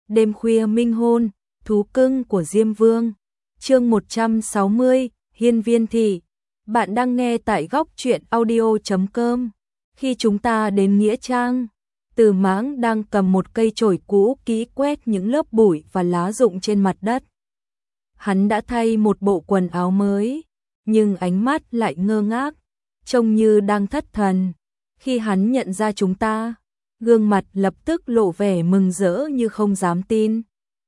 Đêm khuya minh hôn, thú cưng của Diêm Vương. Chương 160, Hiên Viên Thị. Bạn đang nghe tại góc truyện audio.com. Khi chúng ta đến nghĩa trang, Từ Mãng đang cầm một cây chổi cũ kỹ quét những lớp bụi và lá rụng trên mặt đất. Hắn đã thay một bộ quần áo mới, nhưng ánh mắt lại ngơ ngác, trông như đang thất thần. Khi hắn nhận ra chúng ta, gương mặt lập tức lộ vẻ mừng rỡ như không dám tin.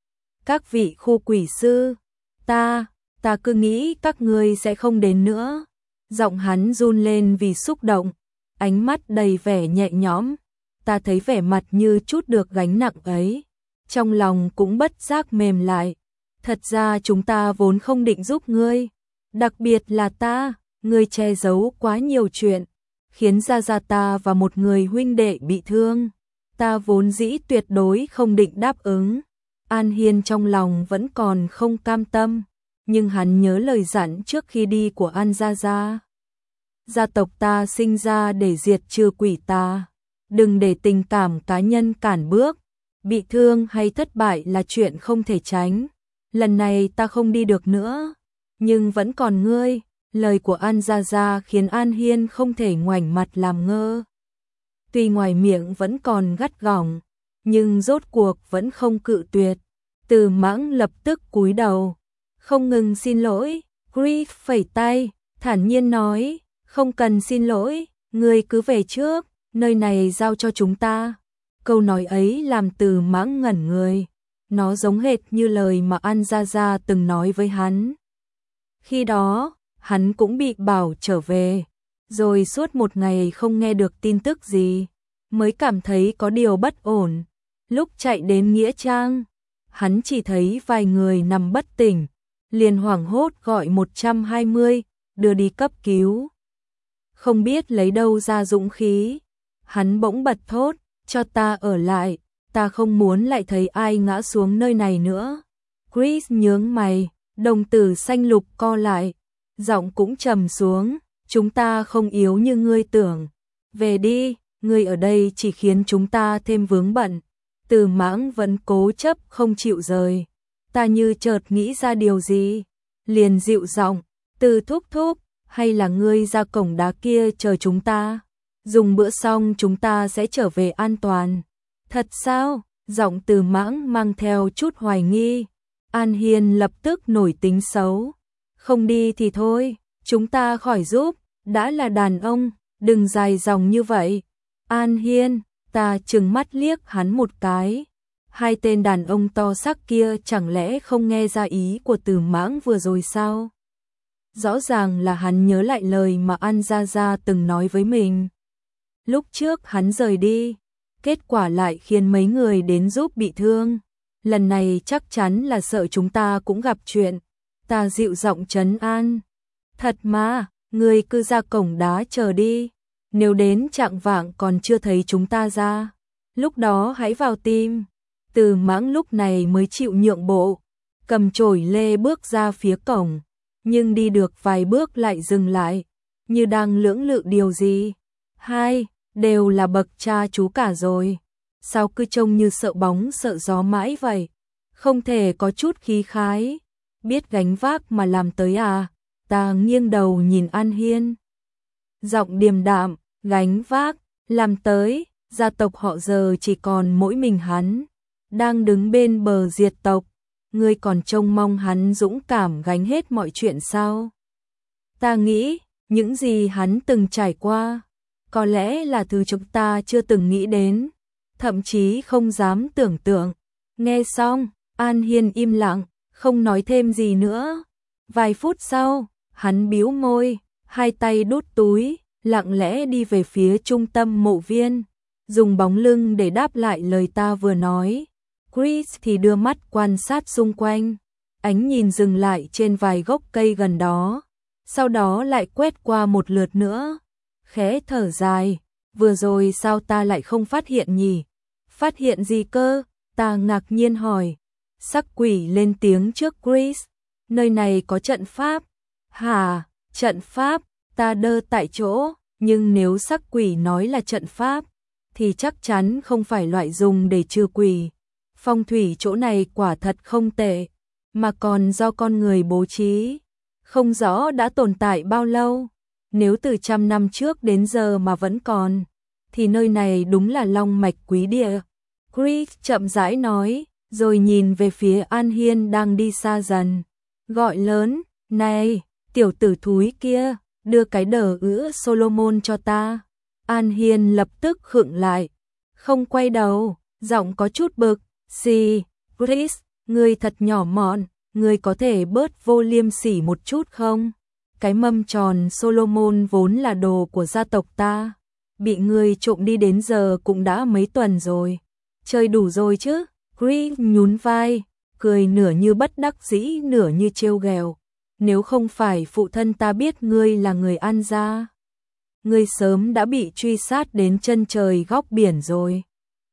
Các vị khu quỷ sư, ta cứ nghĩ các ngươi sẽ không đến nữa. Giọng hắn run lên vì xúc động, ánh mắt đầy vẻ nhẹ nhõm. Ta thấy vẻ mặt như chút được gánh nặng ấy, trong lòng cũng bất giác mềm lại. Thật ra chúng ta vốn không định giúp ngươi, đặc biệt là ta, ngươi che giấu quá nhiều chuyện, khiến Gia ta và một người huynh đệ bị thương. Ta vốn dĩ tuyệt đối không định đáp ứng. An Hiên trong lòng vẫn còn không cam tâm, nhưng hắn nhớ lời dặn trước khi đi của An Gia. Gia tộc ta sinh ra để diệt trừ quỷ tà, đừng để tình cảm cá nhân cản bước. Bị thương hay thất bại là chuyện không thể tránh. Lần này ta không đi được nữa, nhưng vẫn còn ngươi. Lời của An Gia khiến An Hiên không thể ngoảnh mặt làm ngơ. Tuy ngoài miệng vẫn còn gắt gỏng, nhưng rốt cuộc vẫn không cự tuyệt. Từ Mãng lập tức cúi đầu, không ngừng xin lỗi. Griff phẩy tay, thản nhiên nói, không cần xin lỗi, ngươi cứ về trước, nơi này giao cho chúng ta. Câu nói ấy làm Từ Mãng ngẩn người, nó giống hệt như lời mà An Gia từng nói với hắn. Khi đó, hắn cũng bị bảo trở về, rồi suốt một ngày không nghe được tin tức gì, mới cảm thấy có điều bất ổn. Lúc chạy đến nghĩa trang, hắn chỉ thấy vài người nằm bất tỉnh, liền hoảng hốt gọi 120, đưa đi cấp cứu. Không biết lấy đâu ra dũng khí, hắn bỗng bật thốt, cho ta ở lại, ta không muốn lại thấy ai ngã xuống nơi này nữa. Chris nhướng mày, đồng tử xanh lục co lại, giọng cũng trầm xuống, chúng ta không yếu như ngươi tưởng. Về đi, ngươi ở đây chỉ khiến chúng ta thêm vướng bận. Từ Mãng vẫn cố chấp không chịu rời. Ta như chợt nghĩ ra điều gì, liền dịu giọng, Từ thúc, hay là ngươi ra cổng đá kia chờ chúng ta? Dùng bữa xong chúng ta sẽ trở về an toàn. Thật sao? Giọng Từ Mãng mang theo chút hoài nghi. An Hiên lập tức nổi tính xấu. Không đi thì thôi, chúng ta khỏi giúp, đã là đàn ông, đừng dài dòng như vậy. An Hiên, ta trừng mắt liếc hắn một cái. Hai tên đàn ông to xác kia chẳng lẽ không nghe ra ý của Từ Mãng vừa rồi sao? Rõ ràng là hắn nhớ lại lời mà An Gia từng nói với mình. Lúc trước hắn rời đi, kết quả lại khiến mấy người đến giúp bị thương. Lần này chắc chắn là sợ chúng ta cũng gặp chuyện. Ta dịu giọng trấn an. Thật mà, ngươi cứ ra cổng đá chờ đi. Nếu đến chạng vạng còn chưa thấy chúng ta ra, lúc đó hãy vào tim. Từ Mãng lúc này mới chịu nhượng bộ, cầm chổi lê bước ra phía cổng, nhưng đi được vài bước lại dừng lại, như đang lưỡng lự điều gì. Hai, đều là bậc cha chú cả rồi, sao cứ trông như sợ bóng sợ gió mãi vậy, không thể có chút khí khái, biết gánh vác mà làm tới à? Ta nghiêng đầu nhìn An Hiên, giọng điềm đạm, gánh vác, làm tới, gia tộc họ giờ chỉ còn mỗi mình hắn, đang đứng bên bờ diệt tộc, ngươi còn trông mong hắn dũng cảm gánh hết mọi chuyện sao? Ta nghĩ, những gì hắn từng trải qua, có lẽ là thứ chúng ta chưa từng nghĩ đến, thậm chí không dám tưởng tượng. Nghe xong, An Hiên im lặng, không nói thêm gì nữa. Vài phút sau, hắn bĩu môi, hai tay đút túi, lặng lẽ đi về phía trung tâm mộ viên, dùng bóng lưng để đáp lại lời ta vừa nói. Chris thì đưa mắt quan sát xung quanh, ánh nhìn dừng lại trên vài gốc cây gần đó, sau đó lại quét qua một lượt nữa, khẽ thở dài, vừa rồi sao ta lại không phát hiện nhỉ? Phát hiện gì cơ? Ta ngạc nhiên hỏi. Sắc quỷ lên tiếng trước Chris, nơi này có trận pháp. Hả, trận pháp? Ta đơ tại chỗ, nhưng nếu sắc quỷ nói là trận pháp, thì chắc chắn không phải loại dùng để trừ quỷ. Phong thủy chỗ này quả thật không tệ, mà còn do con người bố trí. Không rõ đã tồn tại bao lâu, nếu từ 100 năm trước đến giờ mà vẫn còn, thì nơi này đúng là long mạch quý địa. Chris chậm rãi nói, rồi nhìn về phía An Hiên đang đi xa dần, gọi lớn, này, tiểu tử thúi kia, đưa cái đờ ữ Solomon cho ta. An Hiên lập tức khựng lại, không quay đầu, giọng có chút bực, xì, Chris, ngươi thật nhỏ mọn, ngươi có thể bớt vô liêm sỉ một chút không? Cái mâm tròn Solomon vốn là đồ của gia tộc ta, bị ngươi trộm đi đến giờ cũng đã mấy tuần rồi. Chơi đủ rồi chứ? Chris nhún vai, cười nửa như bất đắc dĩ nửa như trêu ghẹo. Nếu không phải phụ thân ta biết ngươi là người An gia, ngươi sớm đã bị truy sát đến chân trời góc biển rồi.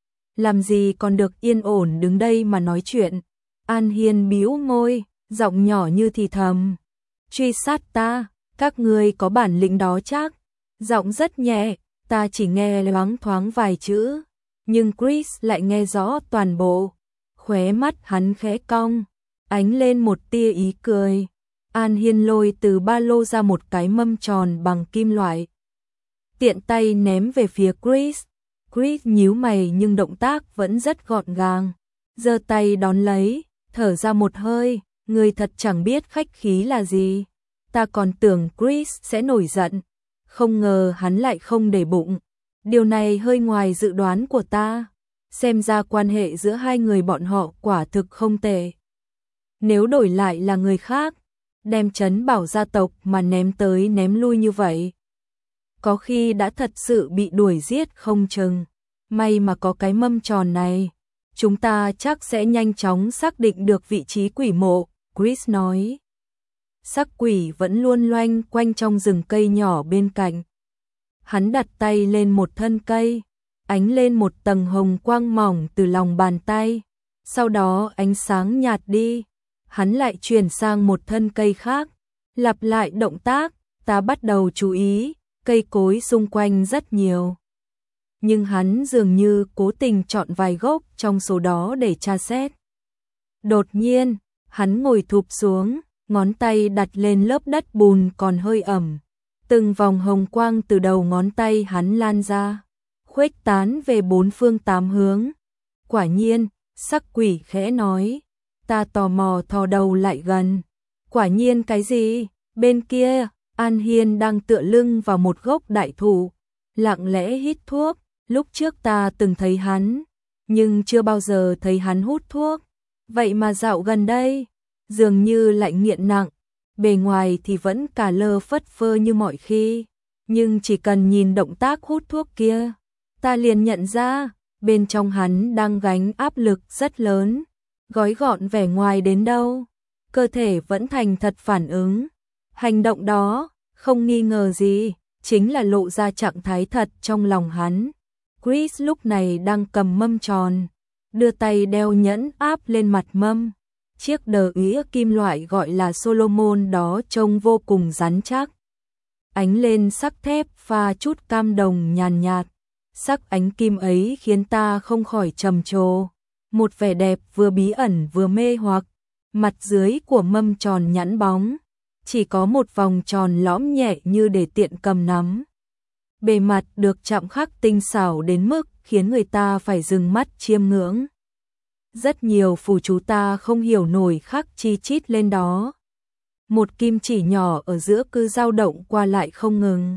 Làm gì còn được yên ổn đứng đây mà nói chuyện. An Hiên bĩu môi, giọng nhỏ như thì thầm. Truy sát ta, các ngươi có bản lĩnh đó chắc. Giọng rất nhẹ, ta chỉ nghe loáng thoáng vài chữ, nhưng Chris lại nghe rõ toàn bộ. Khóe mắt hắn khẽ cong, ánh lên một tia ý cười. An Hiên lôi từ ba lô ra một cái mâm tròn bằng kim loại, tiện tay ném về phía Chris. Chris nhíu mày nhưng động tác vẫn rất gọn gàng, giơ tay đón lấy, thở ra một hơi, người thật chẳng biết khách khí là gì. Ta còn tưởng Chris sẽ nổi giận, không ngờ hắn lại không để bụng. Điều này hơi ngoài dự đoán của ta, xem ra quan hệ giữa hai người bọn họ quả thực không tệ. Nếu đổi lại là người khác, đem Trấn Bảo gia tộc mà ném tới ném lui như vậy, có khi đã thật sự bị đuổi giết không chừng. May mà có cái mâm tròn này, chúng ta chắc sẽ nhanh chóng xác định được vị trí quỷ mộ, Chris nói. Xác quỷ vẫn luôn loanh quanh trong rừng cây nhỏ bên cạnh. Hắn đặt tay lên một thân cây, ánh lên một tầng hồng quang mỏng từ lòng bàn tay. Sau đó ánh sáng nhạt đi, hắn lại chuyển sang một thân cây khác, lặp lại động tác. Ta bắt đầu chú ý, cây cối xung quanh rất nhiều, nhưng hắn dường như cố tình chọn vài gốc trong số đó để tra xét. Đột nhiên, hắn ngồi thụp xuống, ngón tay đặt lên lớp đất bùn còn hơi ẩm. Từng vòng hồng quang từ đầu ngón tay hắn lan ra, khuếch tán về bốn phương tám hướng. Quả nhiên, sắc quỷ khẽ nói. Ta tò mò thò đầu lại gần. Quả nhiên cái gì? Bên kia, An Hiên đang tựa lưng vào một gốc đại thụ, lặng lẽ hít thuốc. Lúc trước ta từng thấy hắn, nhưng chưa bao giờ thấy hắn hút thuốc. Vậy mà dạo gần đây, dường như lại nghiện nặng. Bề ngoài thì vẫn cả lơ phất phơ như mọi khi, nhưng chỉ cần nhìn động tác hút thuốc kia, ta liền nhận ra, bên trong hắn đang gánh áp lực rất lớn. Gói gọn vẻ ngoài đến đâu, cơ thể vẫn thành thật phản ứng. Hành động đó, không nghi ngờ gì, chính là lộ ra trạng thái thật trong lòng hắn. Chris lúc này đang cầm mâm tròn, đưa tay đeo nhẫn áp lên mặt mâm. Chiếc đờ ĩa kim loại gọi là Solomon đó trông vô cùng rắn chắc. Ánh lên sắc thép pha chút cam đồng nhàn nhạt. Sắc ánh kim ấy khiến ta không khỏi trầm trồ. Một vẻ đẹp vừa bí ẩn vừa mê hoặc. Mặt dưới của mâm tròn nhẵn bóng, chỉ có một vòng tròn lõm nhẹ như để tiện cầm nắm. Bề mặt được chạm khắc tinh xảo đến mức khiến người ta phải dừng mắt chiêm ngưỡng. Rất nhiều phù chú ta không hiểu nổi khắc chi chít lên đó. Một kim chỉ nhỏ ở giữa cứ dao động qua lại không ngừng,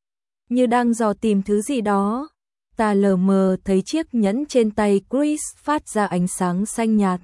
như đang dò tìm thứ gì đó. Ta lờ mờ thấy chiếc nhẫn trên tay Chris phát ra ánh sáng xanh nhạt.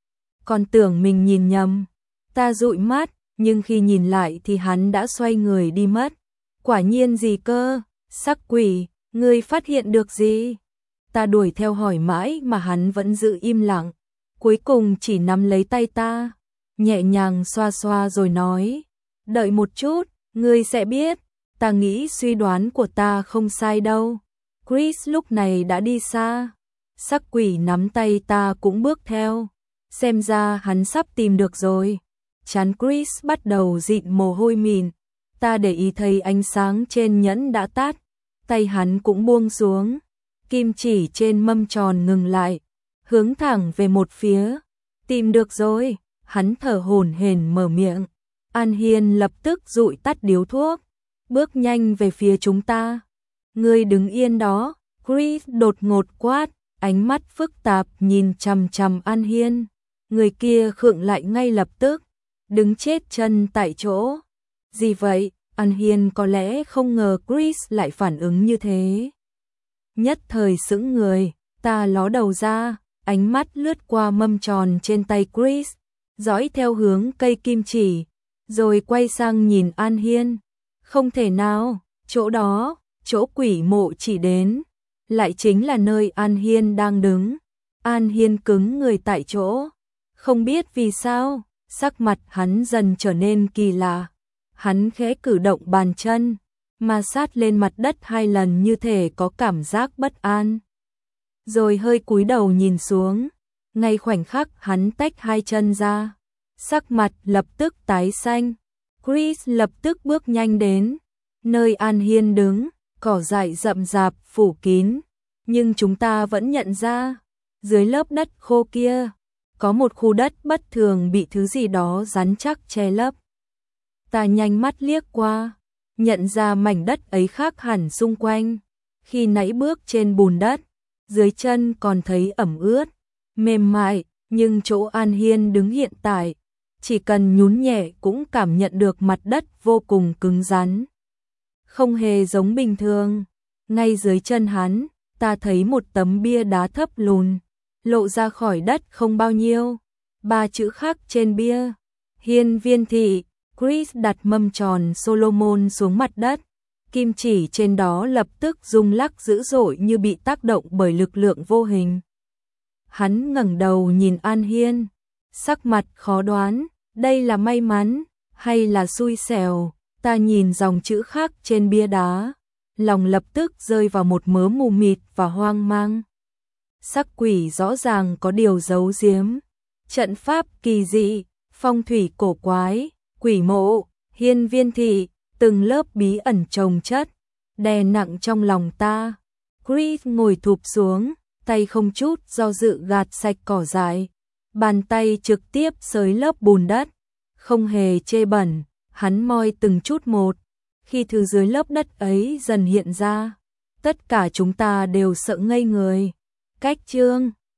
Còn tưởng mình nhìn nhầm. Ta dụi mắt, nhưng khi nhìn lại thì hắn đã xoay người đi mất. Quả nhiên gì cơ? Sắc quỷ, ngươi phát hiện được gì? Ta đuổi theo hỏi mãi mà hắn vẫn giữ im lặng. Cuối cùng chỉ nắm lấy tay ta, nhẹ nhàng xoa xoa rồi nói. Đợi một chút, ngươi sẽ biết. Ta nghĩ suy đoán của ta không sai đâu. Chris lúc này đã đi xa. Sắc quỷ nắm tay ta cũng bước theo. Xem ra hắn sắp tìm được rồi. Trán Chris bắt đầu dịn mồ hôi mịn. Ta để ý thấy ánh sáng trên nhẫn đã tắt. Tay hắn cũng buông xuống. Kim chỉ trên mâm tròn ngừng lại. hướng thẳng về một phía. Tìm được rồi, hắn thở hổn hển mở miệng. An Hiên lập tức dụi tắt điếu thuốc, bước nhanh về phía chúng ta. Ngươi đứng yên đó, Chris đột ngột quát, ánh mắt phức tạp nhìn chằm chằm An Hiên. Người kia khựng lại ngay lập tức, đứng chết chân tại chỗ. Gì vậy? An Hiên có lẽ không ngờ Chris lại phản ứng như thế. Nhất thời sững người, ta ló đầu ra, ánh mắt lướt qua mâm tròn trên tay Chris, dõi theo hướng cây kim chỉ, rồi quay sang nhìn An Hiên. Không thể nào, chỗ đó, chỗ quỷ mộ chỉ đến, lại chính là nơi An Hiên đang đứng. An Hiên cứng người tại chỗ, không biết vì sao, sắc mặt hắn dần trở nên kỳ lạ. Hắn khẽ cử động bàn chân, ma sát lên mặt đất 2 lần như thể có cảm giác bất an. Rồi hơi cúi đầu nhìn xuống, ngay khoảnh khắc hắn tách 2 chân ra, sắc mặt lập tức tái xanh. Chris lập tức bước nhanh đến, nơi An Hiên đứng, cỏ dại rậm rạp phủ kín, nhưng chúng ta vẫn nhận ra, dưới lớp đất khô kia, có một khu đất bất thường bị thứ gì đó rắn chắc che lấp. Ta nhanh mắt liếc qua, nhận ra mảnh đất ấy khác hẳn xung quanh. Khi nãy bước trên bùn đất, dưới chân còn thấy ẩm ướt, mềm mại, nhưng chỗ An Hiên đứng hiện tại, chỉ cần nhún nhẹ cũng cảm nhận được mặt đất vô cùng cứng rắn. Không hề giống bình thường. Ngay dưới chân hắn, ta thấy một tấm bia đá thấp lùn, lộ ra khỏi đất không bao nhiêu. 3 chữ khắc trên bia, Hiên Viên Thị. Chris đặt mâm tròn Solomon xuống mặt đất, kim chỉ trên đó lập tức rung lắc dữ dội như bị tác động bởi lực lượng vô hình. Hắn ngẩng đầu nhìn An Hiên, sắc mặt khó đoán, đây là may mắn hay là xui xẻo. Ta nhìn dòng chữ khắc trên bia đá, lòng lập tức rơi vào một mớ mù mịt và hoang mang. Sắc quỷ rõ ràng có điều giấu giếm, trận pháp kỳ dị, phong thủy cổ quái, quỷ mộ, Hiên Viên Thị, từng lớp bí ẩn chồng chất, đè nặng trong lòng ta. Chris ngồi thụp xuống, tay không chút do dự gạt sạch cỏ dại, bàn tay trực tiếp xới lớp bùn đất, không hề chê bẩn, hắn moi từng chút một. Khi thứ dưới lớp đất ấy dần hiện ra, tất cả chúng ta đều sợ ngây người. Cách chương